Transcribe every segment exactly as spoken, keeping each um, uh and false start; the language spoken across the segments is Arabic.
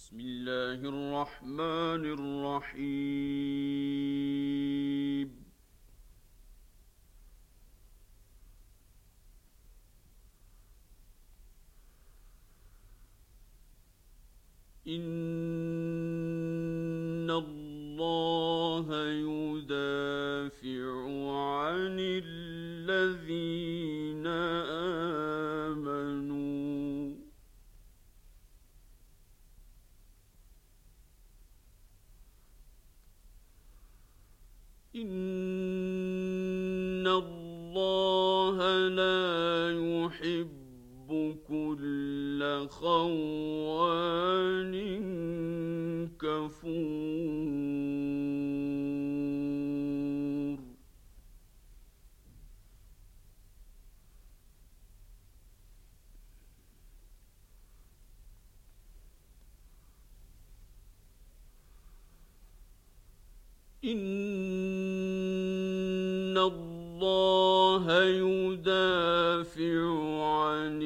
بسم الله الرحمن الرحيم. إن الله يدافع عن الذين آمنوا إن الله لا يحب كل خوان كفور. إن الله يدافع عن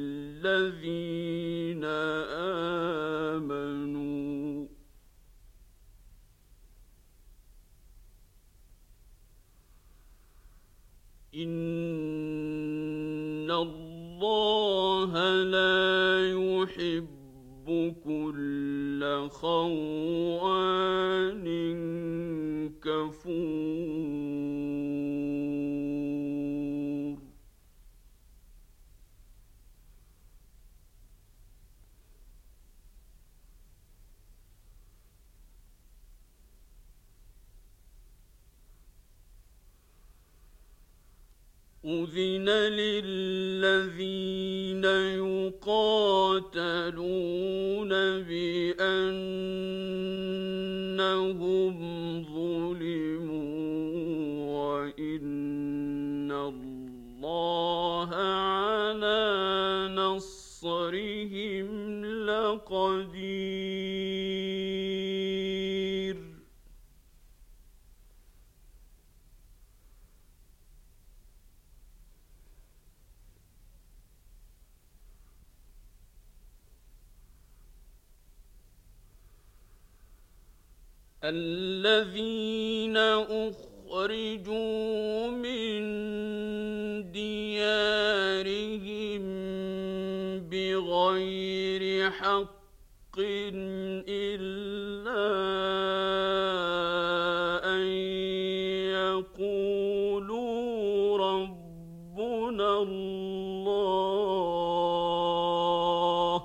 الذين آمنوا إن الله لا يحب كل خوان كفور. أذن للذين يقاتلون بأنهم ظلموا وإن الله على نصرهم لقدير. الذين أخرجوا من ديارهم بغير حق إلا أن يقولوا ربنا الله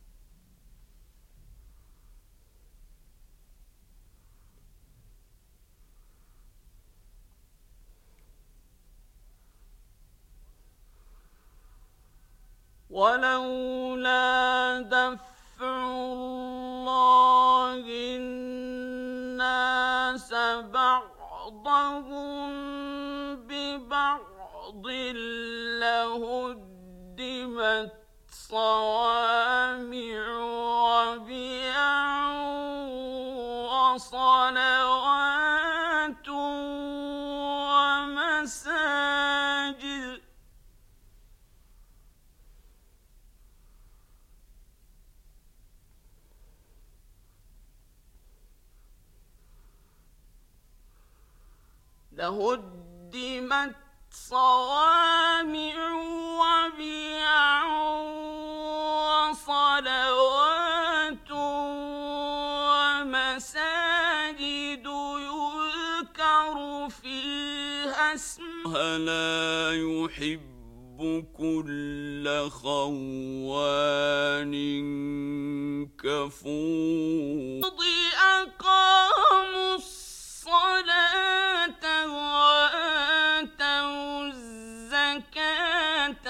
ولولا دفع الله الناس بعضهم ببعض لهدمت صوامع وبيع وصلوات ومساجد لهدمت صوامع وبيع وصلوات ومساجد يذكر فيها اسمه لا يحب كل خوان كفور. أقاموا الصلاة وآتوا الزكاة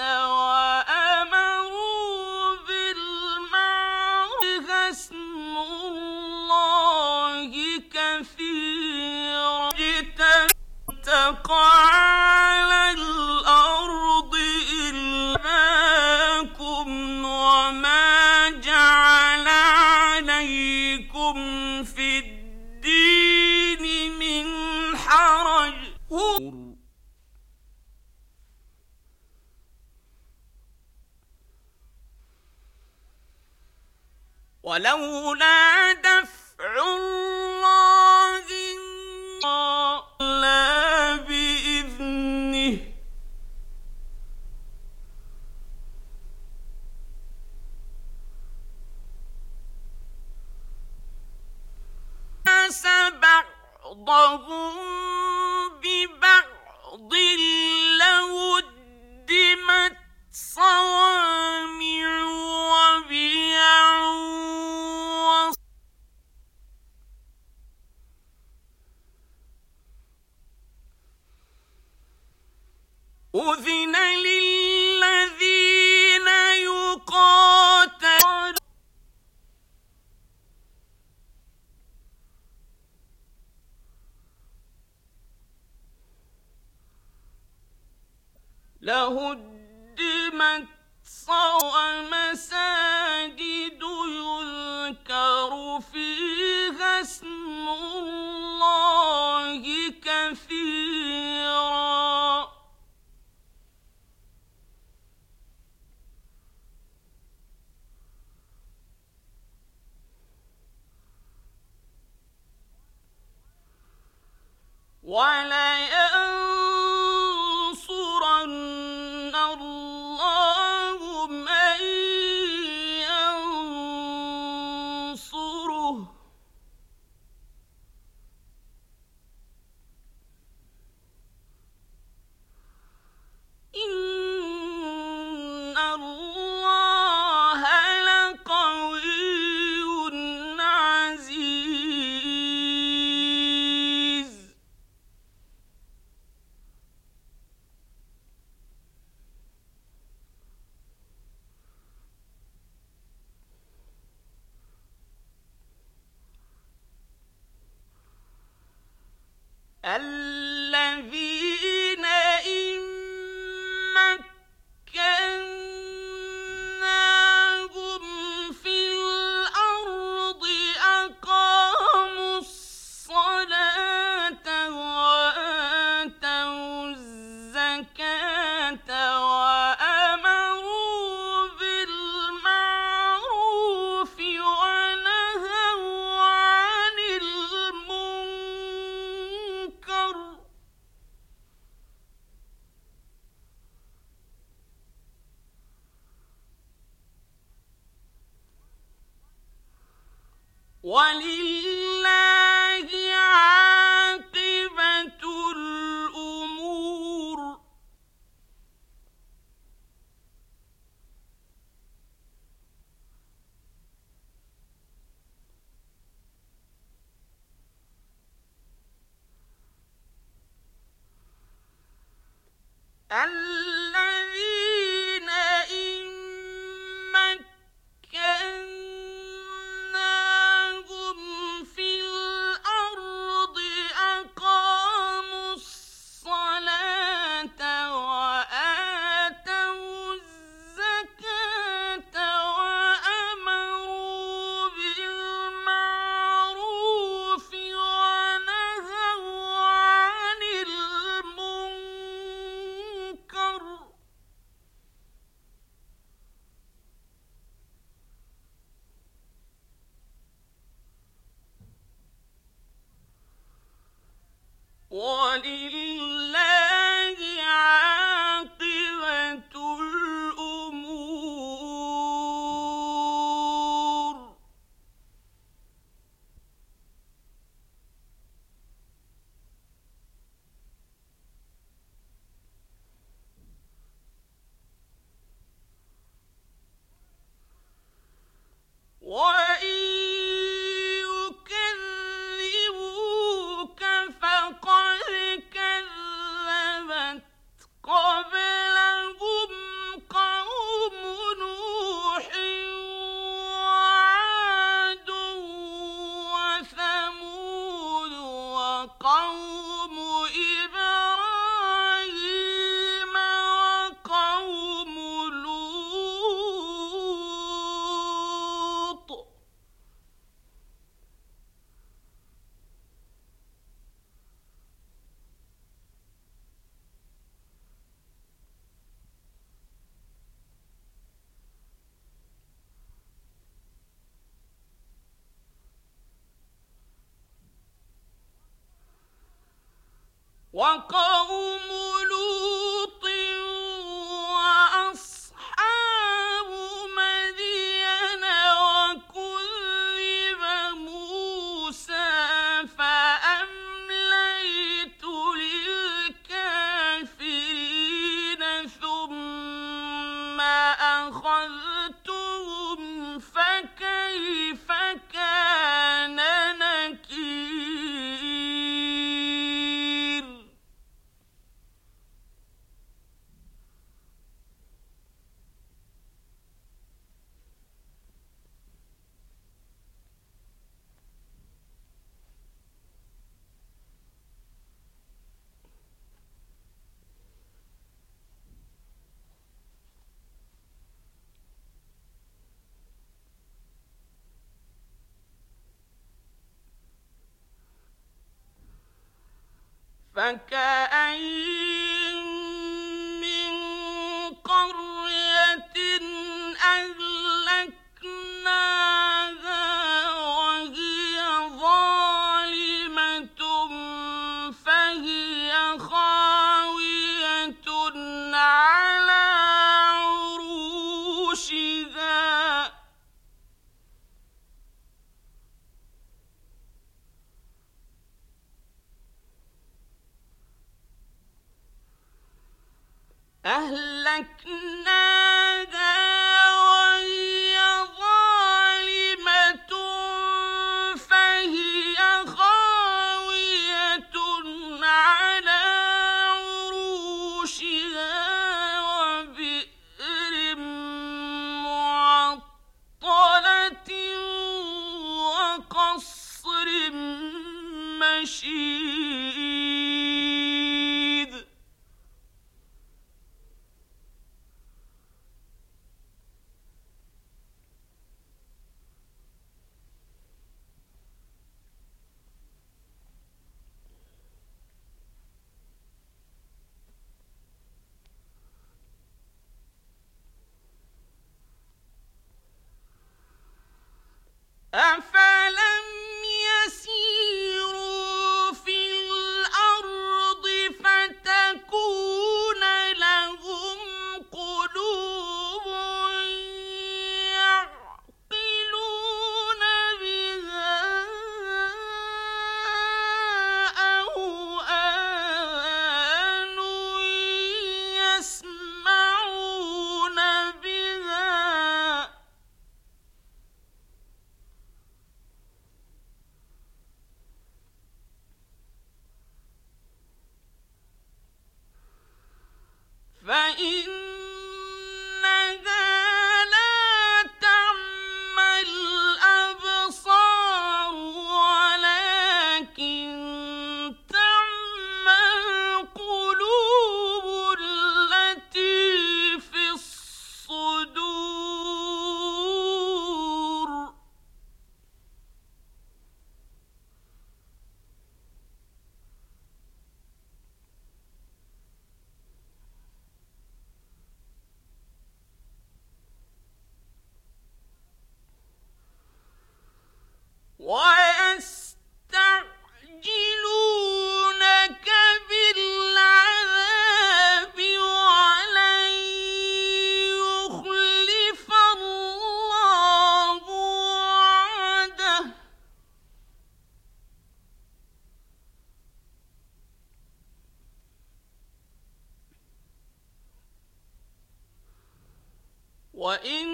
وأمروا بالمعروف اسم الله كثيرا اتقى على الأرض إلهكم وما جعل عليكم في الدين من حرج. ولولا دفع الله لا بإذنه الناس بعضهم ببعض لهدمت صوامع وبيع أذن للذين يقاتلون لهدمت صوامع مساجد يذكر فيها اسم الله كثيرا وَلَيَنصُرَنَّ اللَّهُ مَن يَنصُرُهُ ۗ إِنَّ اللَّهَ لَقَوِيٌّ عَزِيزٌ الذين إن مكناهم في الأرض أقاموا الصلاة وآتوا الزكاة وأمروا بالمعروف ونهوا عن المنكر وَلِلَّهِ عَاقِبَةُ الْأُمُورِ الذين إن مكناهم في الأرض أقاموا الصلاة وآتوا الزكاة وأمروا بالمعروف ونهوا عن المنكر وقوم لوط وأصحاب مدين وكذب موسى فأمليت للكافرين ثم أخذتهم فكيف كان نكير. فكأين من قرية أهلكناها وهي ظالمة فهي خاوية على عروشها أهلكناها وهي ظالمة فهي خاوية على عروشها وبئر معطلة وقصر مشيد. أفلم يسيروا في الأرض فتكون لهم قلوب يعقلون بها أو آذان يسمعون بها فإنها لا تعمى الأبصار ولكن تعمى القلوب التي في الصدور. ويستعجلونك بالعذاب ولن يخلف الله وعده وإن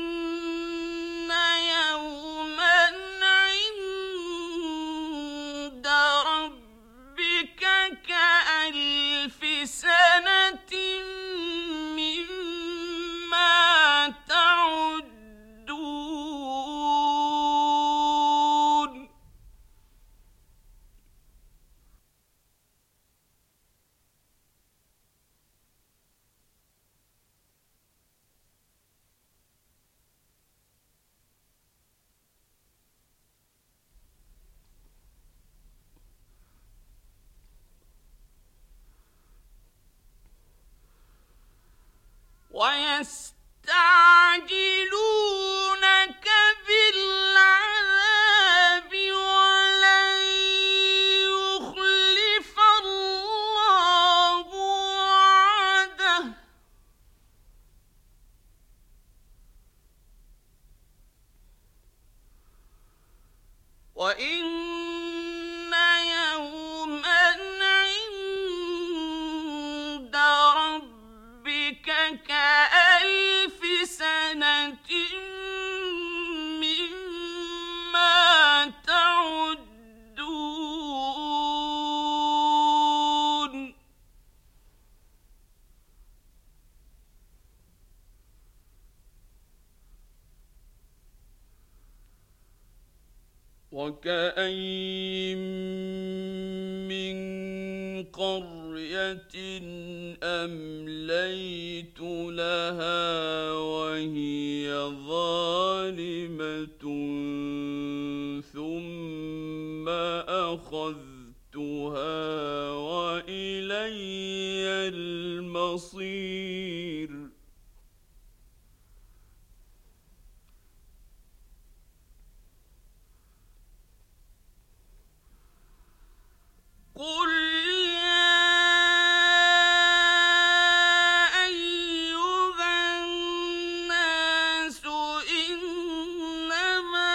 يوما عند ربك كألف سنة مما تعدون. ويستعجلونك بالعذاب ولن يخلف الله وكأين من قرية أمليت لها وهي ظالمة ثم أخذتها وإلي المصير. قل يا أيها الناس إنما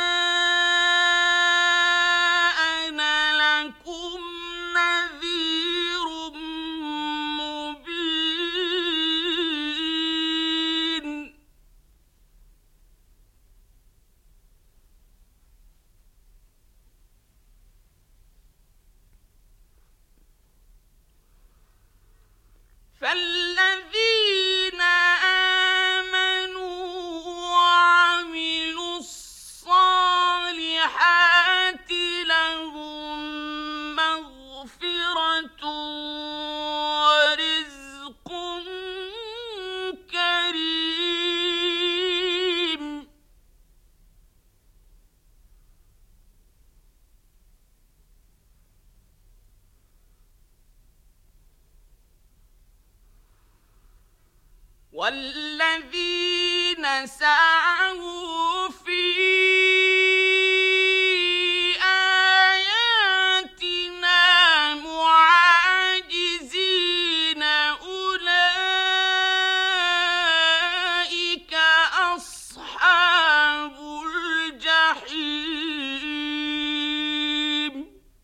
أنا لكم نذير مبين. فالذين آمنوا وعملوا الصالحات لهم مغفرة ورزق كريم. والذين سعوا في آياتنا معاجزين أولئك أصحاب الجحيم.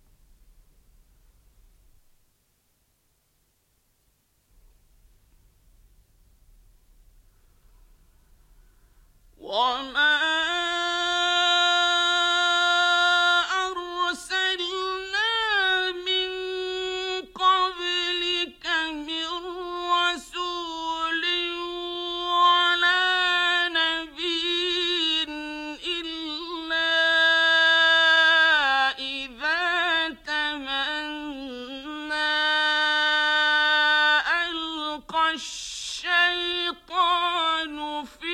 وما أرسلنا من قبلك من رسول ولا نبي إلا إذا تمنى ألقى الشيطان في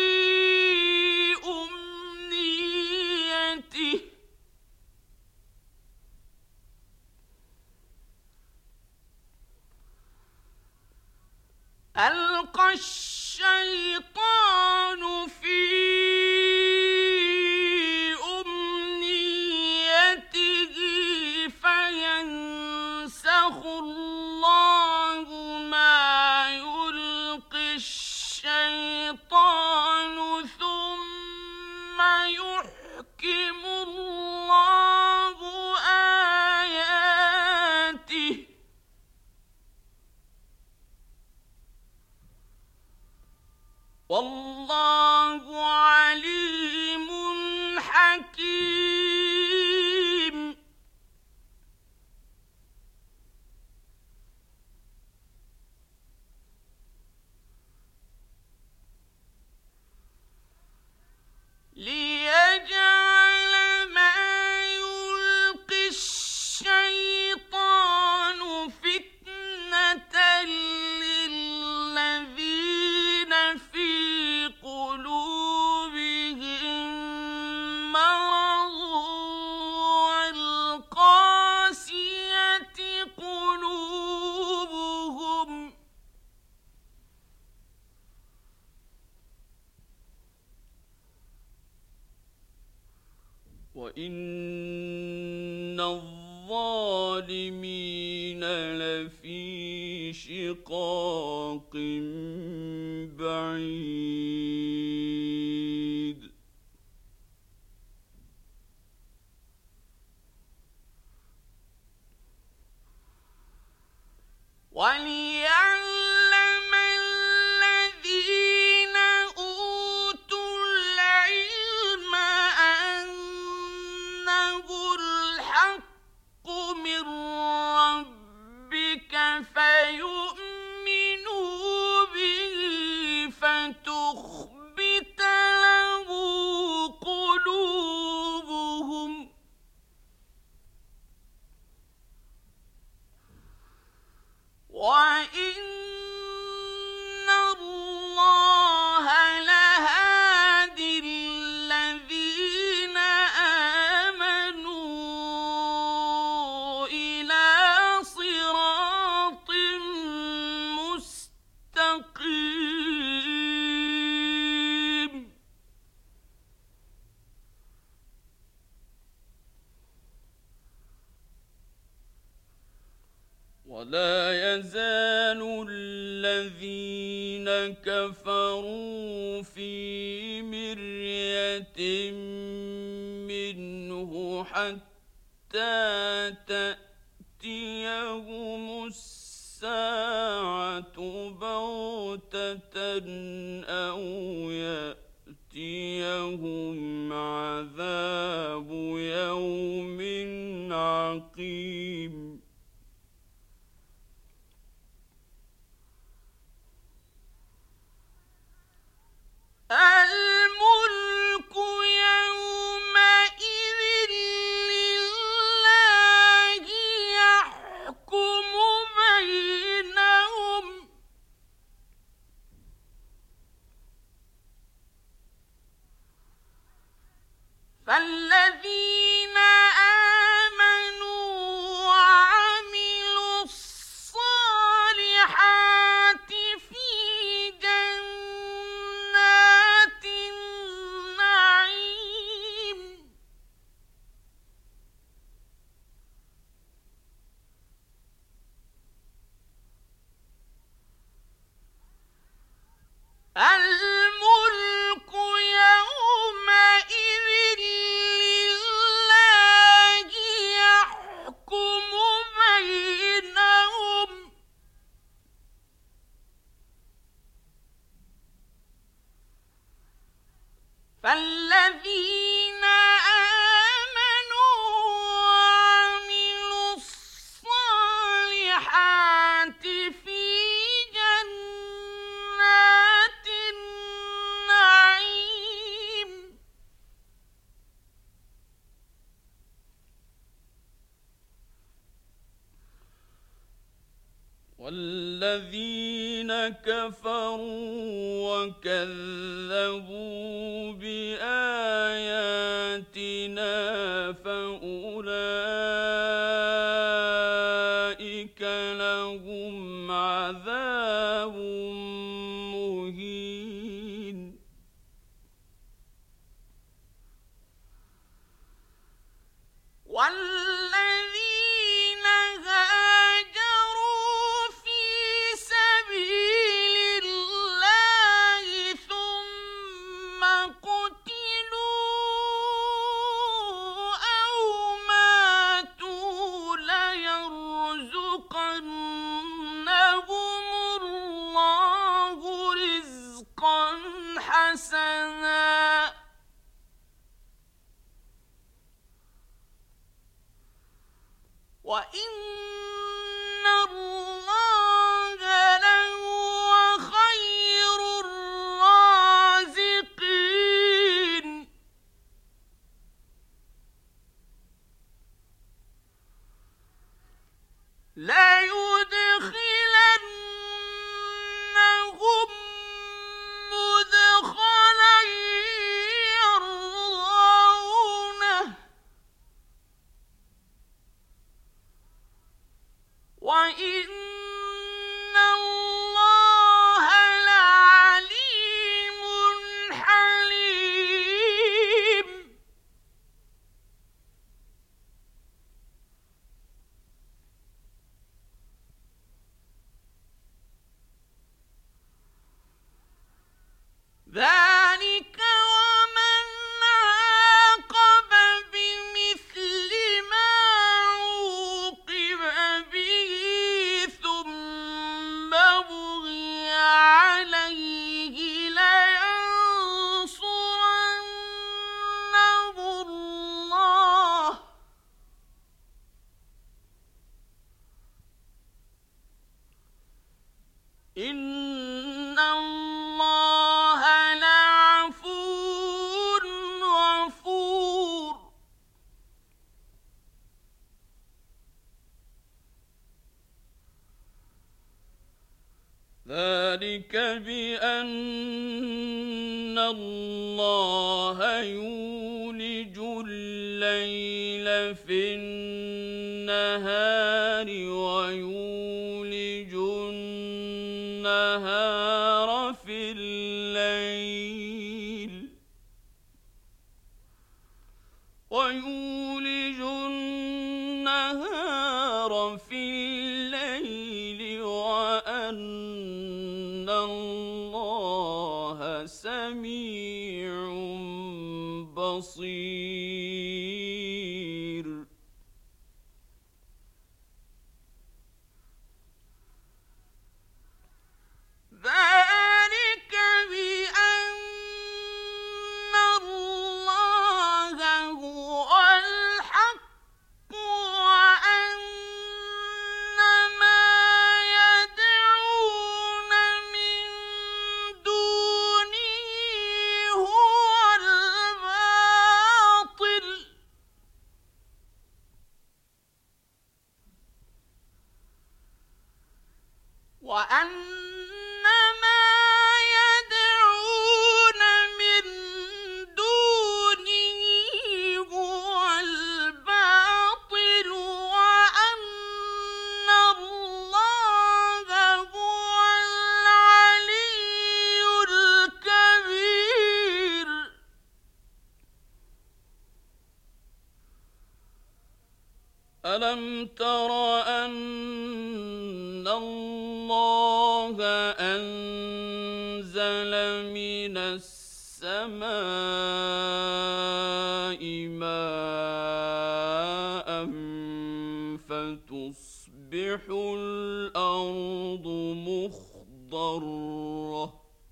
ألقى الشيطان في أمنيته فينسخ الله ما يلقي الشيطان ثم يحكم الله آياته والله عليم حكيم. ليجعل ما يلقي الشيطان فتنة للذين في قلوبهم مرض والقاسية قلوبهم وإن الظالمين لفي شقاق بعيد. وليعلم الذين أوتوا العلم أنه الحق من ربك فيؤمنوا به فتخبت ولا يزال الذين كفروا في مرية منه حتى تأتيهم الساعة بغتة أو يأتيهم عذاب يوم عقيم الملك يومئذ لله يحكم بينهم فالذين آمنوا وعملوا الصالحات في جنات النعيم الملك يومئذ لله يحكم بينهم فالذين آمنوا وعملوا الصالحات في جنات النعيم والذين كفروا وكذبوا بآياتنا فأولئك لهم عذاب مهين والذين هاجروا في سبيل الله ثم قتلوا أو ماتوا ليرزقنهم الله رزقا حسنا وإن الله لهو خير الرازقين ليدخلنهم مدخلا يرضونه وإن الله لعليم حليم ذلك ومن عاقب بمثل ما عوقب به ثم بغي عليه لينصرنه الله إن الله لعفو غفور ذلك بأن الله يولج الليل في النهار ويولج النهار في الليل ويولج النهار في الليل بصير ذلك بأن الله هو الحق وأن ما يدعون من دونه هو الباطل وأن ألم تر أن الله أنزل من السماء ماء فتصبح الأرض مخضرة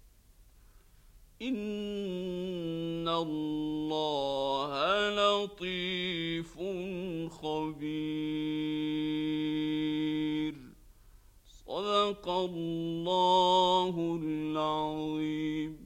إن الله لطيف خبير صدق الله العظيم.